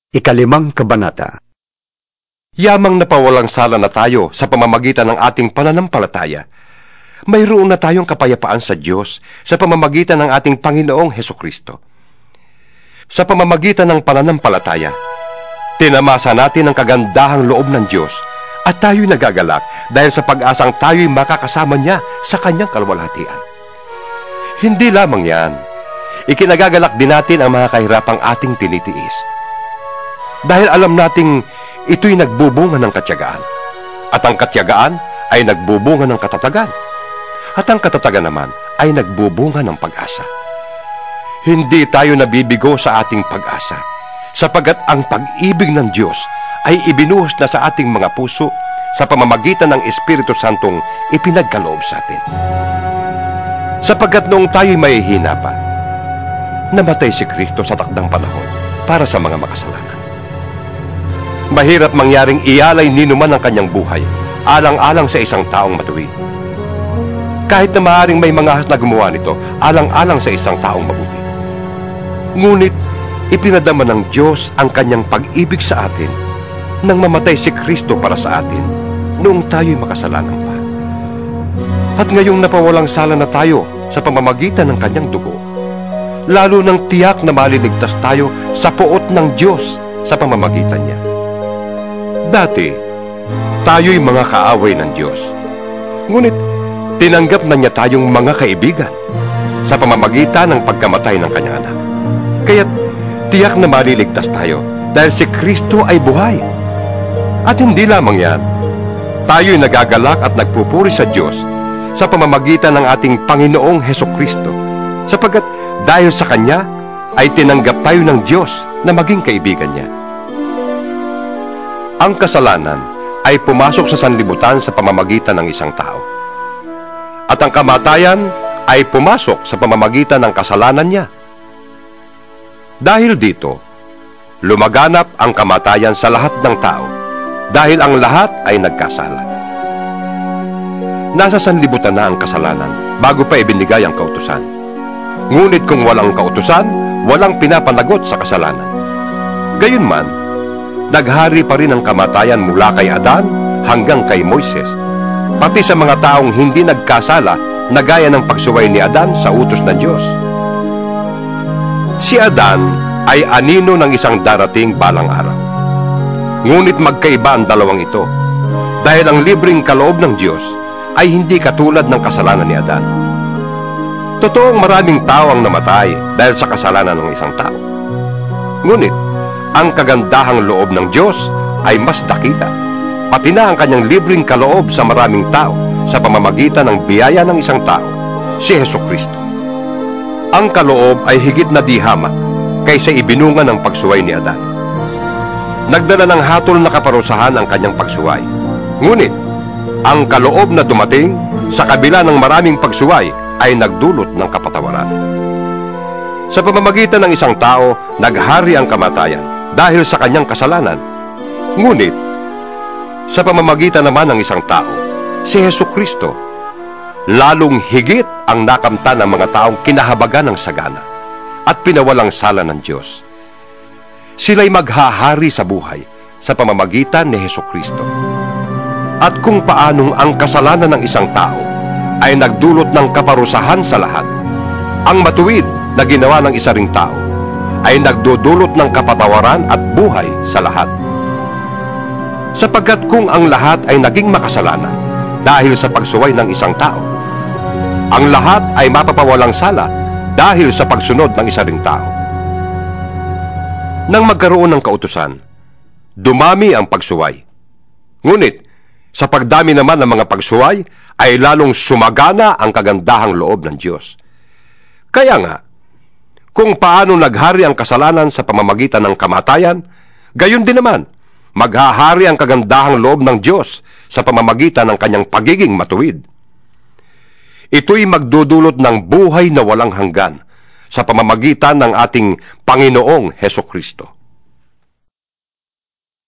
Ikalimang kabanata. Yamang napawalang sala na tayo sa pamamagitan ng ating pananampalataya. Mayroon na tayong kapayapaan sa Diyos sa pamamagitan ng ating Panginoong Hesukristo. Sa pamamagitan ng pananampalataya, tinamasa natin ang kagandahang loob ng Diyos at tayo'y nagagalak dahil sa pag-asang tayo'y makakasama niya sa kanyang kalwalhatian. Hindi lamang yan, ikinagagalak din natin ang mga kahirapang ating tinitiis. Dahil alam nating ito'y nagbubunga ng katyagaan. At ang katyagaan ay nagbubunga ng katatagan. At ang katatagan naman ay nagbubunga ng pag-asa. Hindi tayo nabibigo sa ating pag-asa, sapagkat ang pag-ibig ng Diyos ay ibinuhos na sa ating mga puso sa pamamagitan ng Espiritu Santong ipinagkaloob sa atin. Sapagkat noong tayo'y mahihina pa, namatay si Kristo sa takdang panahon para sa mga makasalanan. Mahirap mangyaring ialay ninuman ang kanyang buhay, alang-alang sa isang taong matuwid. Kahit na maaaring may mga has na gumawa nito, alang-alang sa isang taong mabuti. Ngunit, ipinadama ng Diyos ang kanyang pag-ibig sa atin nang mamatay si Kristo para sa atin noong tayo'y makasalanan pa. At ngayong napawalang sala na tayo sa pamamagitan ng kanyang dugo, lalo nang tiyak na maliligtas tayo sa poot ng Diyos sa pamamagitan niya. Dati, tayo'y mga kaaway ng Diyos. Ngunit, tinanggap na niya tayong mga kaibigan sa pamamagitan ng pagkamatay ng kanyang anak. Kaya't, tiyak na maliligtas tayo dahil si Kristo ay buhay. At hindi lamang yan, tayo'y nagagalak at nagpupuri sa Diyos sa pamamagitan ng ating Panginoong Hesukristo, sapagkat dahil sa Kanya ay tinanggap tayo ng Diyos na maging kaibigan niya. Ang kasalanan ay pumasok sa sanlibutan sa pamamagitan ng isang tao. At ang kamatayan ay pumasok sa pamamagitan ng kasalanan niya. Dahil dito, lumaganap ang kamatayan sa lahat ng tao, dahil ang lahat ay nagkasala. Nasa sanlibutan na ang kasalanan bago pa ibinigay ang kautusan. Ngunit kung walang kautusan, walang pinapanagot sa kasalanan. Gayunman, naghari pa rin ang kamatayan mula kay Adan hanggang kay Moises, pati sa mga taong hindi nagkasala na gaya ng pagsuway ni Adan sa utos ng Diyos. Si Adan ay anino ng isang darating balang araw. Ngunit magkaiba ang dalawang ito, dahil ang libreng kaloob ng Diyos ay hindi katulad ng kasalanan ni Adan. Totoong maraming tao ang namatay dahil sa kasalanan ng isang tao. Ngunit, ang kagandahang loob ng Diyos ay mas dakila, pati na ang kanyang libreng kaloob sa maraming tao sa pamamagitan ng biyaya ng isang tao, si Hesukristo. Ang kaloob ay higit na di hamak kaysa ibinunga ng pagsuway ni Adan. Nagdala ng hatol na kaparusahan ang kanyang pagsuway. Ngunit, ang kaloob na dumating sa kabila ng maraming pagsuway ay nagdulot ng kapatawaran. Sa pamamagitan ng isang tao, naghari ang kamatayan dahil sa kanyang kasalanan. Ngunit, sa pamamagitan naman ng isang tao, si Hesukristo, lalong higit ang nakamtan ng mga taong kinahabagan ng sagana at pinawalang sala ng Diyos. Sila'y maghahari sa buhay sa pamamagitan ni Hesukristo. At kung paanong ang kasalanan ng isang tao ay nagdulot ng kaparusahan sa lahat, ang matuwid na ginawa ng isa ring tao ay nagdudulot ng kapatawaran at buhay sa lahat. Sapagkat kung ang lahat ay naging makasalanan dahil sa pagsuway ng isang tao, ang lahat ay mapapawalang sala dahil sa pagsunod ng isa ring tao. Nang magkaroon ng kautusan, dumami ang pagsuway. Ngunit, sa pagdami naman ng mga pagsuway, ay lalong sumagana ang kagandahang loob ng Diyos. Kaya nga, kung paano naghari ang kasalanan sa pamamagitan ng kamatayan, gayon din naman, maghahari ang kagandahang loob ng Diyos sa pamamagitan ng kanyang pagiging matuwid. Ito'y magdudulot ng buhay na walang hanggan sa pamamagitan ng ating Panginoong Hesukristo.